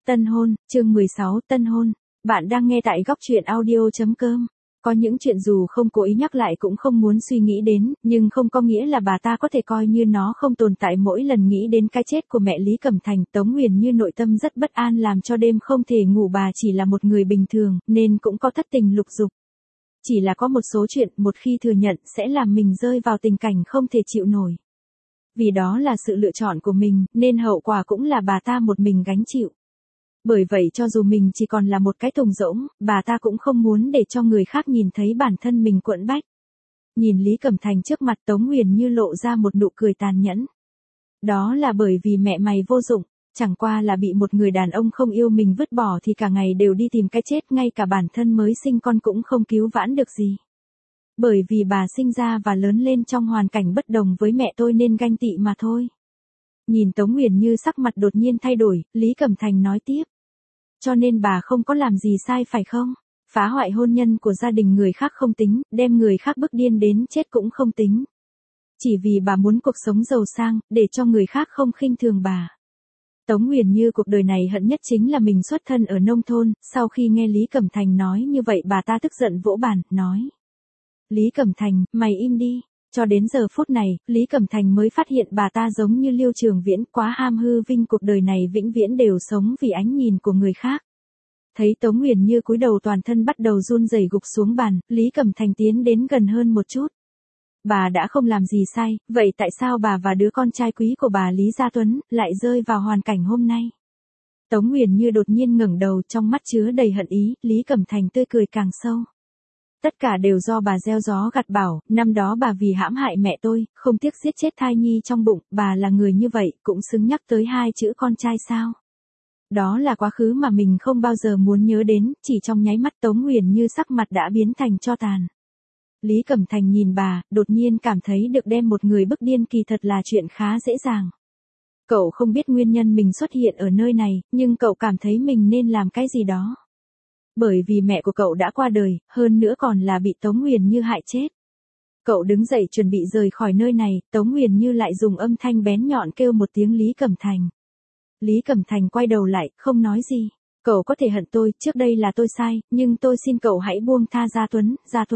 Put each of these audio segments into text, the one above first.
Tân hôn, chương 16, tân hôn. Bạn đang nghe tại góc truyện audio.com. Có những chuyện dù không cố ý nhắc lại cũng không muốn suy nghĩ đến, nhưng không có nghĩa là bà ta có thể coi như nó không tồn tại. Mỗi lần nghĩ đến cái chết của mẹ Lý Cẩm Thành, Tống Nguyền Như nội tâm rất bất an làm cho đêm không thể ngủ. Bà chỉ là một người bình thường, nên cũng có thất tình lục dục. Chỉ là có một số chuyện, một khi thừa nhận sẽ làm mình rơi vào tình cảnh không thể chịu nổi. Vì đó là sự lựa chọn của mình, nên hậu quả cũng là bà ta một mình gánh chịu. Bởi vậy cho dù mình chỉ còn là một cái thùng rỗng, bà ta cũng không muốn để cho người khác nhìn thấy bản thân mình quẫn bách. Nhìn Lý Cẩm Thành trước mặt, Tống Nguyền Như lộ ra một nụ cười tàn nhẫn. Đó là bởi vì mẹ mày vô dụng, chẳng qua là bị một người đàn ông không yêu mình vứt bỏ thì cả ngày đều đi tìm cái chết, ngay cả bản thân mới sinh con cũng không cứu vãn được gì. Bởi vì bà sinh ra và lớn lên trong hoàn cảnh bất đồng với mẹ tôi nên ganh tị mà thôi. Nhìn Tống Nguyền Như sắc mặt đột nhiên thay đổi, Lý Cẩm Thành nói tiếp. Cho nên bà không có làm gì sai phải không? Phá hoại hôn nhân của gia đình người khác không tính, đem người khác bức điên đến chết cũng không tính. Chỉ vì bà muốn cuộc sống giàu sang, để cho người khác không khinh thường bà. Tống Nguyền Như cuộc đời này hận nhất chính là mình xuất thân ở nông thôn. Sau khi nghe Lý Cẩm Thành nói như vậy, bà ta tức giận vỗ bàn, nói. Lý Cẩm Thành, mày im đi. Cho đến giờ phút này, Lý Cẩm Thành mới phát hiện bà ta giống như Liêu Trường Viễn, quá ham hư vinh, cuộc đời này vĩnh viễn đều sống vì ánh nhìn của người khác. Thấy Tống Nguyền Như cúi đầu, toàn thân bắt đầu run rẩy gục xuống bàn, Lý Cẩm Thành tiến đến gần hơn một chút. Bà đã không làm gì sai, vậy tại sao bà và đứa con trai quý của bà Lý Gia Tuấn lại rơi vào hoàn cảnh hôm nay? Tống Nguyền Như đột nhiên ngẩng đầu, trong mắt chứa đầy hận ý. Lý Cẩm Thành tươi cười càng sâu. Tất cả đều do bà gieo gió gặt bão, năm đó bà vì hãm hại mẹ tôi, không tiếc giết chết thai nhi trong bụng, bà là người như vậy, cũng xứng nhắc tới hai chữ con trai sao? Đó là quá khứ mà mình không bao giờ muốn nhớ đến, chỉ trong nháy mắt Tống Nguyền Như sắc mặt đã biến thành tro tàn. Lý Cẩm Thành nhìn bà, đột nhiên cảm thấy được đem một người bức điên kỳ thật là chuyện khá dễ dàng. Cậu không biết nguyên nhân mình xuất hiện ở nơi này, nhưng cậu cảm thấy mình nên làm cái gì đó. Bởi vì mẹ của cậu đã qua đời, hơn nữa còn là bị Tống Nguyền Như hại chết. Cậu đứng dậy chuẩn bị rời khỏi nơi này, Tống Nguyền Như lại dùng âm thanh bén nhọn kêu một tiếng Lý Cẩm Thành. Lý Cẩm Thành quay đầu lại, không nói gì. Cậu có thể hận tôi, trước đây là tôi sai, nhưng tôi xin cậu hãy buông tha Gia Tuấn.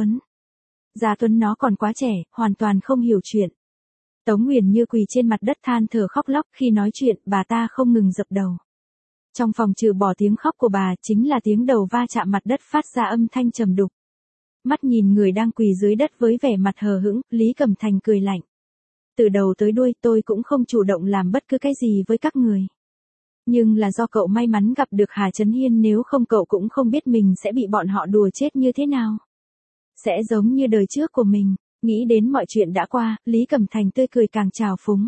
Gia Tuấn nó còn quá trẻ, hoàn toàn không hiểu chuyện. Tống Nguyền Như quỳ trên mặt đất than thở khóc lóc, khi nói chuyện, bà ta không ngừng dập đầu. Trong phòng trừ bỏ tiếng khóc của bà, chính là tiếng đầu va chạm mặt đất phát ra âm thanh trầm đục. Mắt nhìn người đang quỳ dưới đất với vẻ mặt hờ hững, Lý Cẩm Thành cười lạnh. Từ đầu tới đuôi tôi cũng không chủ động làm bất cứ cái gì với các người. Nhưng là do cậu may mắn gặp được Hà Chấn Hiên, nếu không cậu cũng không biết mình sẽ bị bọn họ đùa chết như thế nào. Sẽ giống như đời trước của mình. Nghĩ đến mọi chuyện đã qua, Lý Cẩm Thành tươi cười càng trào phúng.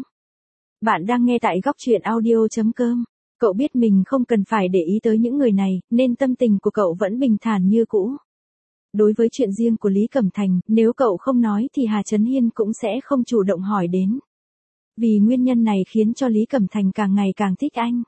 Bạn đang nghe tại góc truyện audio.com. Cậu biết mình không cần phải để ý tới những người này, nên tâm tình của cậu vẫn bình thản như cũ. Đối với chuyện riêng của Lý Cẩm Thành, nếu cậu không nói thì Hà Chấn Hiên cũng sẽ không chủ động hỏi đến. Vì nguyên nhân này khiến cho Lý Cẩm Thành càng ngày càng thích anh.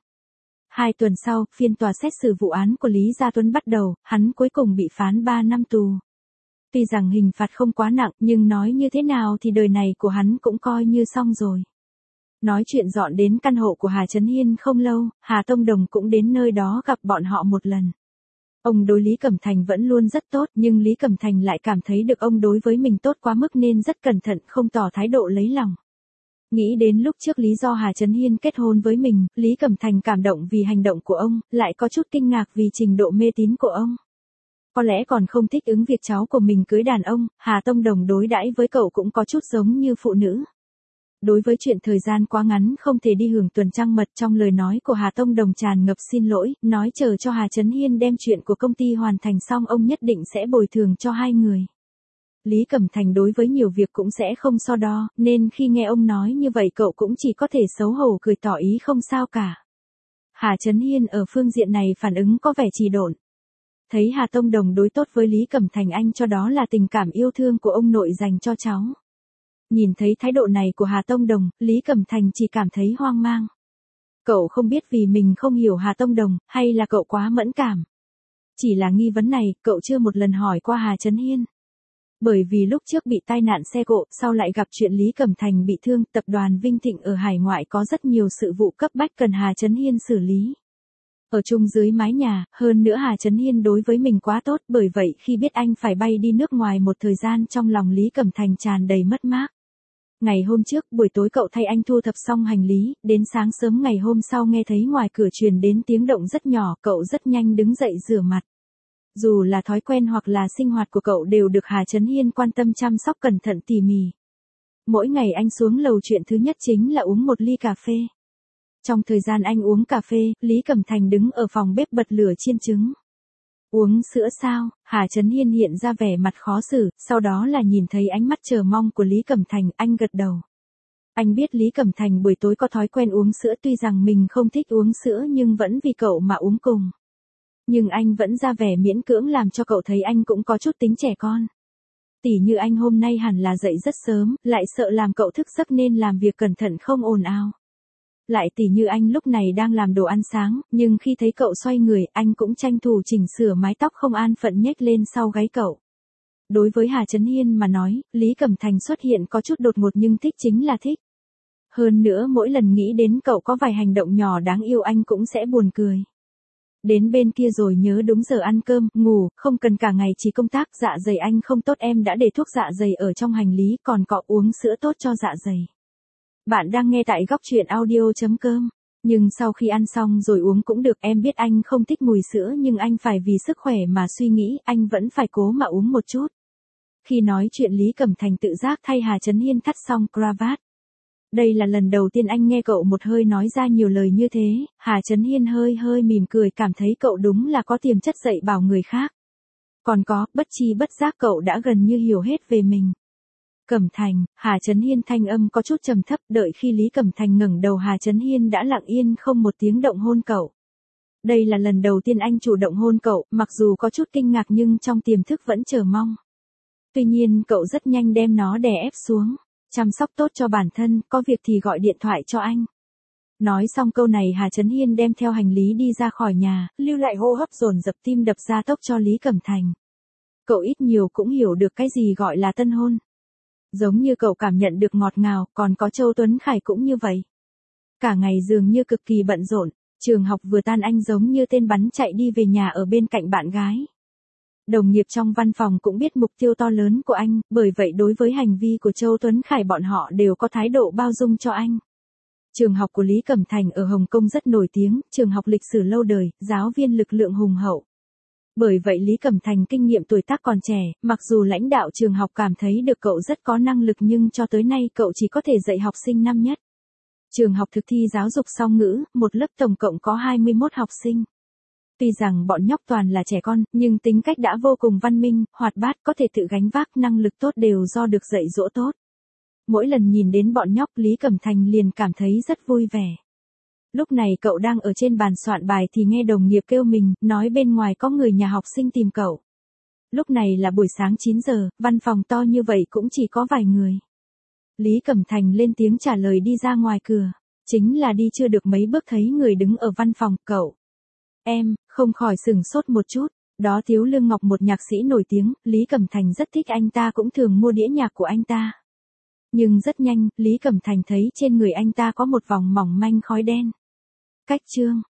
2 tuần sau, phiên tòa xét xử vụ án của Lý Gia Tuấn bắt đầu, hắn cuối cùng bị phán 3 năm tù. Tuy rằng hình phạt không quá nặng, nhưng nói như thế nào thì đời này của hắn cũng coi như xong rồi. Nói chuyện dọn đến căn hộ của Hà Chấn Hiên không lâu, Hà Tông Đồng cũng đến nơi đó gặp bọn họ một lần. Ông đối Lý Cẩm Thành vẫn luôn rất tốt, nhưng Lý Cẩm Thành lại cảm thấy được ông đối với mình tốt quá mức nên rất cẩn thận, không tỏ thái độ lấy lòng. Nghĩ đến lúc trước lý do Hà Chấn Hiên kết hôn với mình, Lý Cẩm Thành cảm động vì hành động của ông, lại có chút kinh ngạc vì trình độ mê tín của ông. Có lẽ còn không thích ứng việc cháu của mình cưới đàn ông, Hà Tông Đồng đối đãi với cậu cũng có chút giống như phụ nữ. Đối với chuyện thời gian quá ngắn không thể đi hưởng tuần trăng mật, trong lời nói của Hà Tông Đồng tràn ngập xin lỗi, nói chờ cho Hà Chấn Hiên đem chuyện của công ty hoàn thành xong ông nhất định sẽ bồi thường cho hai người. Lý Cẩm Thành đối với nhiều việc cũng sẽ không so đo, nên khi nghe ông nói như vậy cậu cũng chỉ có thể xấu hổ cười tỏ ý không sao cả. Hà Chấn Hiên ở phương diện này phản ứng có vẻ trì độn. Thấy Hà Tông Đồng đối tốt với Lý Cẩm Thành, anh cho đó là tình cảm yêu thương của ông nội dành cho cháu. Nhìn thấy thái độ này của Hà Tông Đồng, Lý Cẩm Thành chỉ cảm thấy hoang mang. Cậu không biết vì mình không hiểu Hà Tông Đồng, hay là cậu quá mẫn cảm. Chỉ là nghi vấn này, cậu chưa một lần hỏi qua Hà Chấn Hiên. Bởi vì lúc trước bị tai nạn xe cộ, sau lại gặp chuyện Lý Cẩm Thành bị thương, tập đoàn Vinh Thịnh ở hải ngoại có rất nhiều sự vụ cấp bách cần Hà Chấn Hiên xử lý. ở chung dưới mái nhà, hơn nữa Hà Chấn Hiên đối với mình quá tốt, bởi vậy khi biết anh phải bay đi nước ngoài một thời gian trong lòng Lý Cẩm Thành tràn đầy mất mát. Ngày hôm trước, buổi tối cậu thay anh thu thập xong hành lý, đến sáng sớm ngày hôm sau nghe thấy ngoài cửa truyền đến tiếng động rất nhỏ, cậu rất nhanh đứng dậy rửa mặt. Dù là thói quen hoặc là sinh hoạt của cậu đều được Hà Chấn Hiên quan tâm chăm sóc cẩn thận tỉ mỉ. Mỗi ngày anh xuống lầu chuyện thứ nhất chính là uống một ly cà phê. Trong thời gian anh uống cà phê, Lý Cẩm Thành đứng ở phòng bếp bật lửa chiên trứng. Uống sữa sao? Hà Chấn Hiên hiện ra vẻ mặt khó xử, sau đó là nhìn thấy ánh mắt chờ mong của Lý Cẩm Thành, anh gật đầu. Anh biết Lý Cẩm Thành buổi tối có thói quen uống sữa, tuy rằng mình không thích uống sữa nhưng vẫn vì cậu mà uống cùng. Nhưng anh vẫn ra vẻ miễn cưỡng làm cho cậu thấy anh cũng có chút tính trẻ con. Tỉ như anh hôm nay hẳn là dậy rất sớm, lại sợ làm cậu thức giấc nên làm việc cẩn thận không ồn ào. Lại tỉ như anh lúc này đang làm đồ ăn sáng, nhưng khi thấy cậu xoay người, anh cũng tranh thủ chỉnh sửa mái tóc không an phận nhếch lên sau gáy cậu. Đối với Hà Chấn Hiên mà nói, Lý Cẩm Thành xuất hiện có chút đột ngột nhưng thích chính là thích. Hơn nữa mỗi lần nghĩ đến cậu có vài hành động nhỏ đáng yêu anh cũng sẽ buồn cười. Đến bên kia rồi nhớ đúng giờ ăn cơm, ngủ, không cần cả ngày chỉ công tác, dạ dày anh không tốt, em đã để thuốc dạ dày ở trong hành lý, còn cọ uống sữa tốt cho dạ dày. Bạn đang nghe tại góc truyện audio.com. Nhưng sau khi ăn xong rồi uống cũng được, em biết anh không thích mùi sữa nhưng anh phải vì sức khỏe mà suy nghĩ, anh vẫn phải cố mà uống một chút. Khi nói chuyện Lý Cẩm Thành tự giác thay Hà Chấn Hiên thắt xong cravat. Đây là lần đầu tiên anh nghe cậu một hơi nói ra nhiều lời như thế, Hà Chấn Hiên hơi hơi mỉm cười, cảm thấy cậu đúng là có tiềm chất dạy bảo người khác. Còn có, bất chi bất giác cậu đã gần như hiểu hết về mình. Cẩm Thành, Hà Chấn Hiên thanh âm có chút trầm thấp, đợi khi Lý Cẩm Thành ngẩng đầu Hà Chấn Hiên đã lặng yên không một tiếng động hôn cậu. Đây là lần đầu tiên anh chủ động hôn cậu, mặc dù có chút kinh ngạc nhưng trong tiềm thức vẫn chờ mong. Tuy nhiên cậu rất nhanh đem nó đè ép xuống. Chăm sóc tốt cho bản thân, có việc thì gọi điện thoại cho anh. Nói xong câu này Hà Chấn Hiên đem theo hành lý đi ra khỏi nhà, lưu lại hô hấp dồn dập tim đập ra tốc cho Lý Cẩm Thành. Cậu ít nhiều cũng hiểu được cái gì gọi là tân hôn. Giống như cậu cảm nhận được ngọt ngào, còn có Châu Tuấn Khải cũng như vậy. Cả ngày dường như cực kỳ bận rộn, trường học vừa tan anh giống như tên bắn chạy đi về nhà ở bên cạnh bạn gái. Đồng nghiệp trong văn phòng cũng biết mục tiêu to lớn của anh, bởi vậy đối với hành vi của Châu Tuấn Khải bọn họ đều có thái độ bao dung cho anh. Trường học của Lý Cẩm Thành ở Hồng Kông rất nổi tiếng, trường học lịch sử lâu đời, giáo viên lực lượng hùng hậu. Bởi vậy Lý Cẩm Thành kinh nghiệm tuổi tác còn trẻ, mặc dù lãnh đạo trường học cảm thấy được cậu rất có năng lực nhưng cho tới nay cậu chỉ có thể dạy học sinh năm nhất. Trường học thực thi giáo dục song ngữ, một lớp tổng cộng có 21 học sinh. Tuy rằng bọn nhóc toàn là trẻ con, nhưng tính cách đã vô cùng văn minh, hoạt bát, có thể tự gánh vác, năng lực tốt đều do được dạy dỗ tốt. Mỗi lần nhìn đến bọn nhóc Lý Cẩm Thành liền cảm thấy rất vui vẻ. Lúc này cậu đang ở trên bàn soạn bài thì nghe đồng nghiệp kêu mình, nói bên ngoài có người nhà học sinh tìm cậu. Lúc này là buổi sáng 9 giờ, văn phòng to như vậy cũng chỉ có vài người. Lý Cẩm Thành lên tiếng trả lời đi ra ngoài cửa. Chính là đi chưa được mấy bước thấy người đứng ở văn phòng, cậu. Em, không khỏi sửng sốt một chút. Đó Thiếu Lương Ngọc, một nhạc sĩ nổi tiếng, Lý Cẩm Thành rất thích anh ta, cũng thường mua đĩa nhạc của anh ta. Nhưng rất nhanh, Lý Cẩm Thành thấy trên người anh ta có một vòng mỏng manh khói đen. Cách chương.